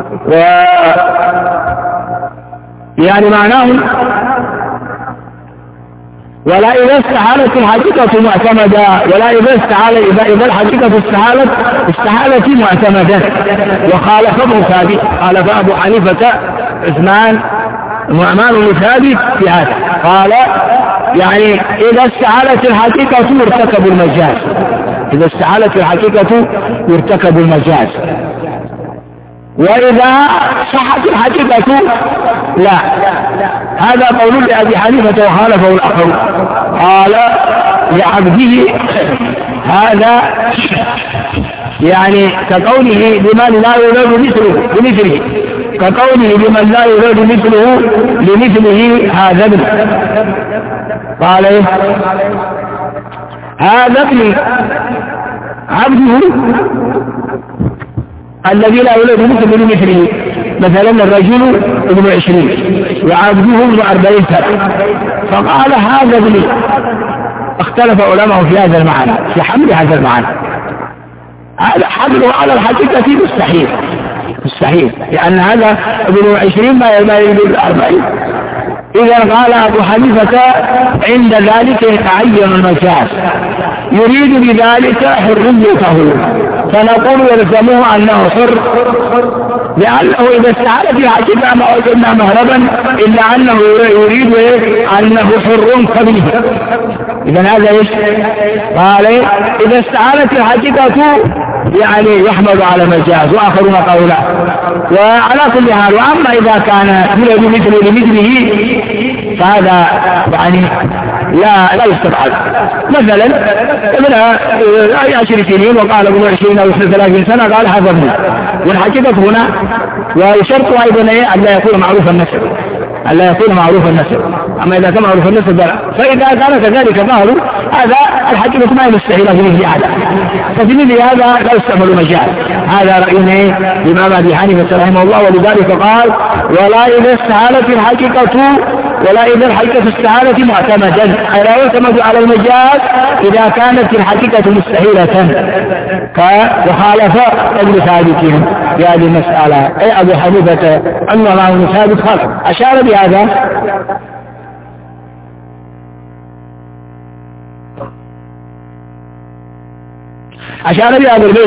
يعني معناه ولا إذا استحالت الحقيقة معتمدة، ولا إذا الحقيقة استحالت معتمدة. وخالف ابن ثابت، خالف أبو حنيفة عثمان نعمان بن ثابت في هذا، قال يعني إذا استحالت الحقيقة يرتكب المجاز، إذا استحالت الحقيقة يرتكب المجاز. وإذا صحت الحقيقة لا. هذا قول لأبي حنيفة وخالفه الآخر. قال لعبده هذا يعني كقوله لمن لا يراد بمثله كقوله لمن لا يراد مثله لمثله هذا ابن. قال هذا ابن عبده الذي لا يولد مثله. مثلا الرجل ابن 20 وعبده ابن 40 سنة، فقال هذا ابني. اختلف علماء في هذا المعنى، في حمل هذا المعنى. هذا حمله على الحقيقة مستحيل لأن هذا ابن 20 ما يولد 40. إذا قال أبو حنيفة عند ذلك يتعين المجاز، يريد بذلك حريته، فنقول يلزمه أنه حر، لأنه إذا استعالت الحقيقة ما وجدنا مهربا إلا أنه يريد أنه حر كبير. إذا هذا إيش؟ قال إذا استعالت الحقيقة يعني يحمل على مجاز، وآخرون قالوا لا. وعلى كل حال، وأما إذا كان يولد مثله لمثله فهذا يعني لا يستبعد. مثلا ابن 10 سنين وقال ابن 20 أو 30 سنة قال حفظنا، والحقيقة هنا ويشرط أيضا أن لا يكون معروف النسب، ألا يكون معروف النسب. أما إذا كان معروف النسب لا. فإذا كان كذلك ظهر هذا الحقيقة ما يستحيل في هذا، ففي مثل هذا لا يستعمل مجال. هذا رأينا الإمام أبي حنيفة رحمه الله، ولذلك قال ولا إذا استحالت الحقيقة ولا إذا الحقيقة استحالت معتمدا، أي لا يعتمد على المجاز إذا كانت الحقيقة مستحيلة. وخالف ابن ثابت في هذه المسألة، أي أبو حنيفة أن الله ابن ثابت خالف، أشار بهذا. أشار بهذا البيت،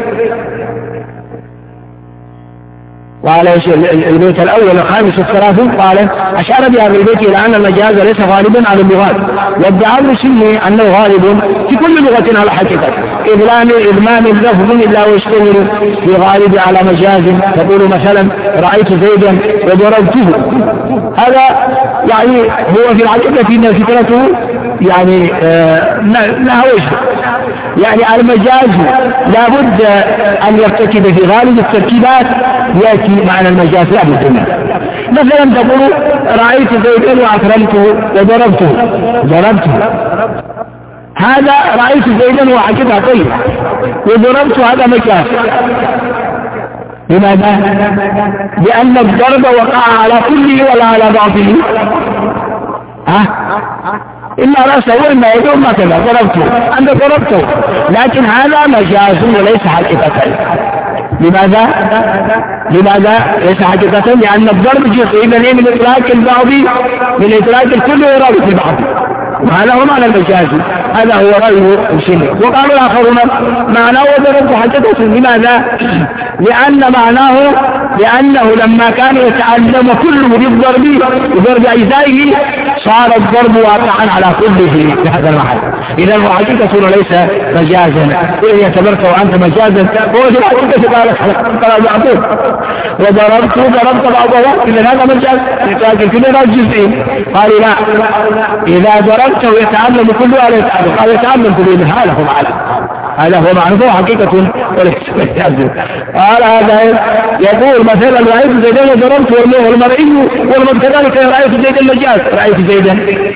قال البيت الأول الخامس والثلاثون، قال أشار بهذا البيت إلى أن المجاز ليس غالبا على اللغات، وادعى ابن سني أنه غالب في كل لغة على حقيقة، إذمام اللفظ إلا ويشتمل في غالب على مجاز. تقول مثلا رأيت زيدا وضربته، هذا يعني هو في الحقيقة إن فكرته يعني لا وجه، يعني المجاز لابد أن يرتكب في غالب التركيبات يأتي معنى المجاز لا بد منه. مثلا تقول رأيت زيدا وأكرمته وضربته، هذا رأيت زيدا وحكيتها طيب، وضربته هذا مجاز. لماذا؟ لأن الضرب وقع على كله ولا على بعضه. إما رأسه وإما يده ما كذا ضربته، أنت ضربته، لكن هذا مجاز وليس حقيقة. لماذا ليس حقيقة؟ لأن الضرب جزء من إطلاق البعض، من إطلاق الكل وإرادة البعض، وهذا هو معنى المجاز. هذا هو رأي الشيخ. وقالوا الآخرون معناه وضربته حقيقة. لماذا؟ لأنه لما كان يتعلم كله بضرب أجزائه صار الضرب واقعا على كله في هذا المحل. إذا هو حقيقة ليس مجازا. وإن اعتبرت وأنت مجازا هو في الحقيقة قال معقول، وضربت بعضها، إذا هذا مجاز لكن كلنا جزئين. قالوا لا، إذا ضربته يتعلم كله على يتعلم، قال يتعلم كله، هذا هو معنى حقيقة وليس مجازا. قال هذا يقول مثلا رأيت زيدا وضربت والمرئي كذلك رأيت زيدا مجاز، رأيت زيدا.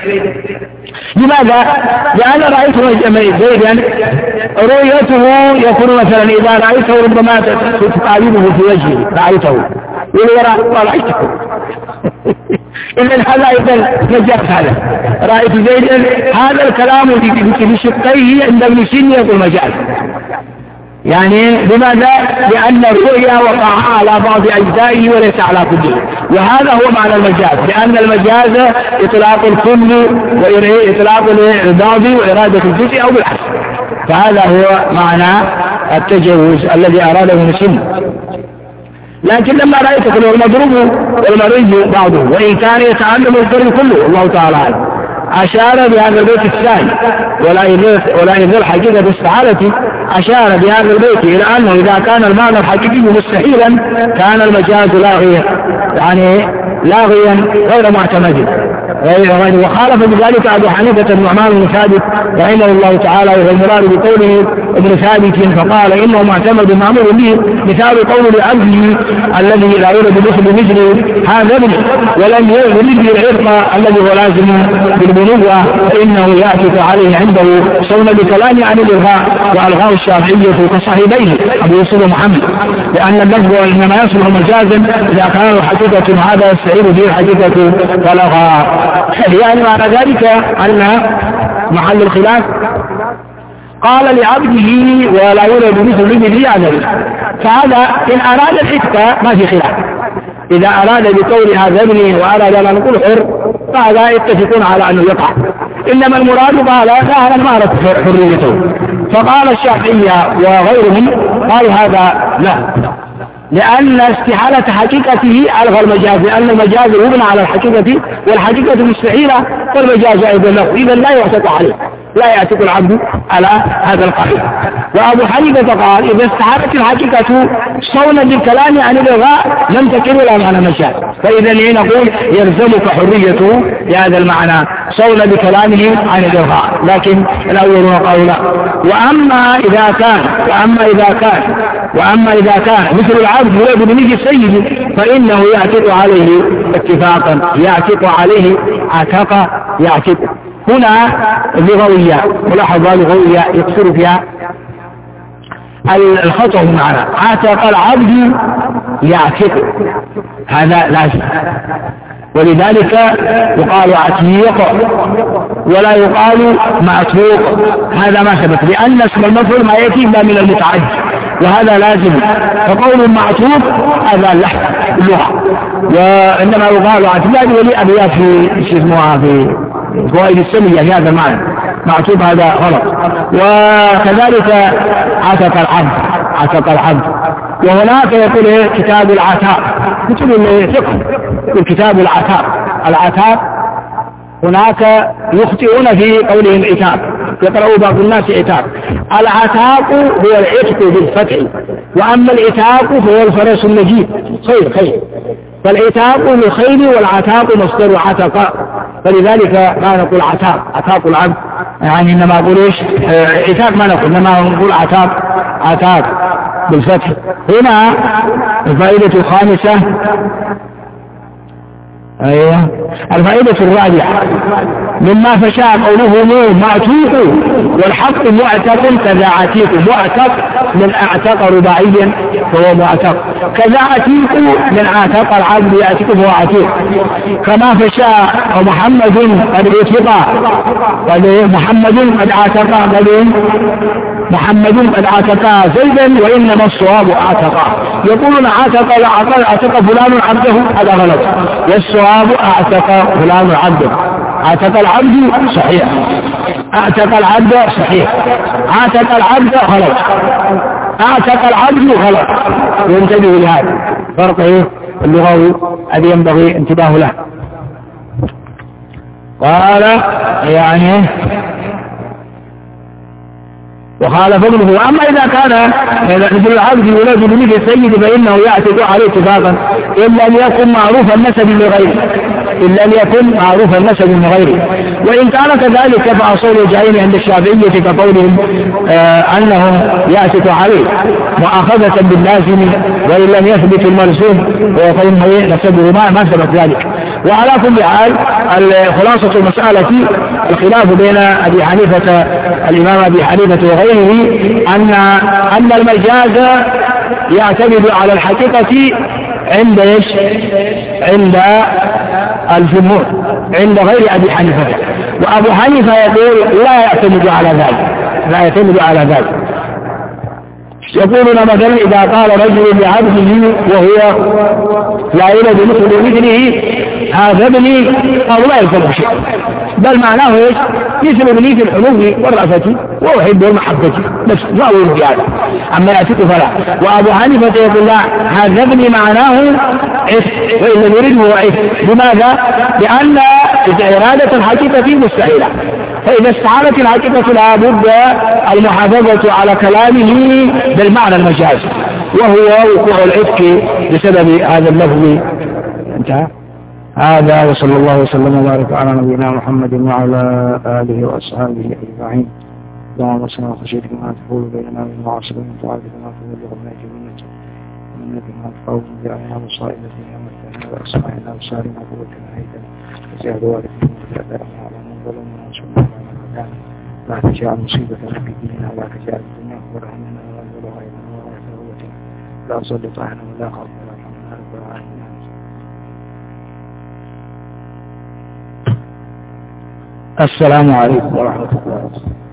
لماذا؟ لأن رأيت زيدا رؤيته يكون مثلا إذا رأيته ربما تتعلمه في وجهه، رأيته والوراء رأيته إذن هذا إذن مجاز. هذا رأيت زيدا، هذا الكلام بشقيه عند ابن سني يقول مجاز. يعني لماذا؟ لأن الرؤيا وقع على بعض أجزائه وليس على كله، وهذا هو معنى المجاز. لأن المجاز إطلاق الكل وإطلاق البعض وإرادة الجزء أو بالعكس. فهذا هو معنى التجوز الذي أراده ابن سني. لكن لما رأيت كله المضروب والمريض بعضه، وإن كان يتعلم الضرب كله، الله تعالى عنه. أشار بهذا البيت الثاني ولا يزال حقيقة استحالة، أشار بهذا البيت إلى أنه إذا كان المعنى الحقيقي مستحيلا كان المجاز لاغيا، يعني لاغيا غير معتمد. وخالف بذلك أبو حنيفة النعمان بن ثابت رحمه الله تعالى، وهو المراد بقوله ابن ثابت، فقال إنه معتمد معمول به، مثال قول لعبده الذي لا يولد مثل هذا ابنه ولم يولد به العرق الذي هو لازم بالبنوة، فإنه يأتي عليه عنده صون بكلام عن الإلغاء، وألغاء الشافعية كصاحبيه أبو يوسف ومحمد، لأن اللفظ إنما يصلح مجازا إذا كان حقيقة هذا يستعير به الحقيقة فالغاء. يعني معنى ذلك أن محل الخلاف قال لعبده ولا يولد مثل هذا، فهذا إن أراد الحكمة ما في خلاف. إذا أراد بقول هذا ابني وأراد أن نقول حر فهذا يتفقون على أنه يقع. إنما المراد قال لا، أنا ما أردت حريته. فقال الشافعية وغيرهم قالوا هذا لا، لأن استحالة حقيقته ألغى المجاز، لأن المجاز يبنى على الحقيقة والحقيقة مستحيلة، والمجاز أيضا له، إذا لا يعتق عليه. لا يعتق العبد على هذا القائل. وأبو حنيفة قال إذا استعارت الحقيقة صونا بالكلام عن الإلغاء لم تكن إلى معنى مجاز، فإذا حين نقول يلزمك حريته بهذا المعنى صونا بكلامه عن الإلغاء، لكن الأول قول لا. وأما إذا كان مثل العبد يولد بمثل السيد فإنه يعتق عليه اتفاقا، يعتق عليه عتق يعتق. هنا لغوية، ملاحظة لغوية يكثر فيها الخطأ معنا. عتق العبد يعتق، هذا لازم، ولذلك يقال عتيق ولا يقال معتوق، هذا ما ثبت، لأن اسم المفعول ما يأتي إلا من المتعدي وهذا لازم. فقول معتوق هذا لحظ اللغة، وإنما يقال عتيق ولي أبيات في اسمها في فوائد السمية في هذا المعنى، معتوق هذا غلط. وكذلك عتق العبد. وهناك يقول كتاب العتاق، مثل الفقه الكتاب العتاق هناك يخطئون في قولهم عتاق، يقرأوا بعض الناس عتاق. العتاق هو العتق بالفتح، وأما العتاق فهو الفرس النجيب خير، فالعتاق للخيل والعتاق مصدر عتق، فلذلك ما نقول عتاق العبد، يعني إنما نقول إيش عتاق، ما نقول إنما نقول عتاق بالفتح. هنا الفائدة الخامسة، الفائدة الرابعة مما فشاء قوله معتوق والحق معتق كذا عتيق. معتق من اعتق رباعيا فهو معتق، كذا عتيق من اعتق العبد يعتق فهو عتيق. كما فشاء ومحمد قد عتق، محمد قد عتق زيدا، وإنما الصواب اعتق. يقولون اعتق فلان عبده، هذا غلط، والصواب اعتق فلان عبده. اعتق العبد صحيح، اعتق العبد صحيح، اعتق العبد غلط، اعتق العبد غلط. وانتبهوا لهذا فرق اللغوي الذي ينبغي انتباه له. قال يعني وقال فضله. أما إذا كان مثل العبد يولد بمثل السيد فإنه يعتق عليه اتفاقا إلا أن يكن معروف النسب من غيره، وإن كان كذلك فأصول الجاهلين عند الشافعية كقولهم أنه يعتق عليه مؤاخذة باللازم وإن لم يثبت الملزوم فإنه نسبه ما ثبت ذلك. وعلى كل حال خلاصة المسألة الخلاف بين الإمام أبي حنيفة وغيره أن المجاز يعتمد على الحقيقة عند الجمهور، عند غير أبي حنيفة. وأبو حنيفة يقول لا يعتمد على ذلك. يقولون مثلا إذا قال رجل لعبده وهو لا يولد مثله هذا ابني، قالوا لا يلزم شيء، بل معناه ايش؟ مثل ابني في الحلو والرأفة وأحب المحبة بس لا أقول بهذا، أما يعتق فلا. وأبو حنيفة يقول لا، هذا ابني معناه عف، وإن لم يرده عف. لماذا؟ لأن إرادة الحقيقة مستحيلة، فإذا استعارت الحقيقة لا بد المحافظة على كلامه بالمعنى المجازي، وهو وقوع العتق بسبب هذا اللفظ. انتهى هذا، وصلى الله وسلم وبارك على نبينا محمد وعلى آله وأصحابه أجمعين. اللهم صل على خشيتك ما تقول بيننا وبين المعاصي ومن طاعتك ما تبلغنا جنتك ومن نبي ما تقوم بأعيننا وصائب الدنيا ومتعنا وأسماعنا وسارنا قوتنا هيدنا وزياد والدنا وتأثرنا على من ظلمنا وانصرنا على من عادانا. لا تجعل مصيبتنا في ديننا ولا تجعل الدنيا أكبر همنا ولا مبلغ علمنا ولا ثروتنا لا تسلط علينا ولا خوف ولا حمنا رب العالمين. السلام عليكم ورحمة الله وبركاته.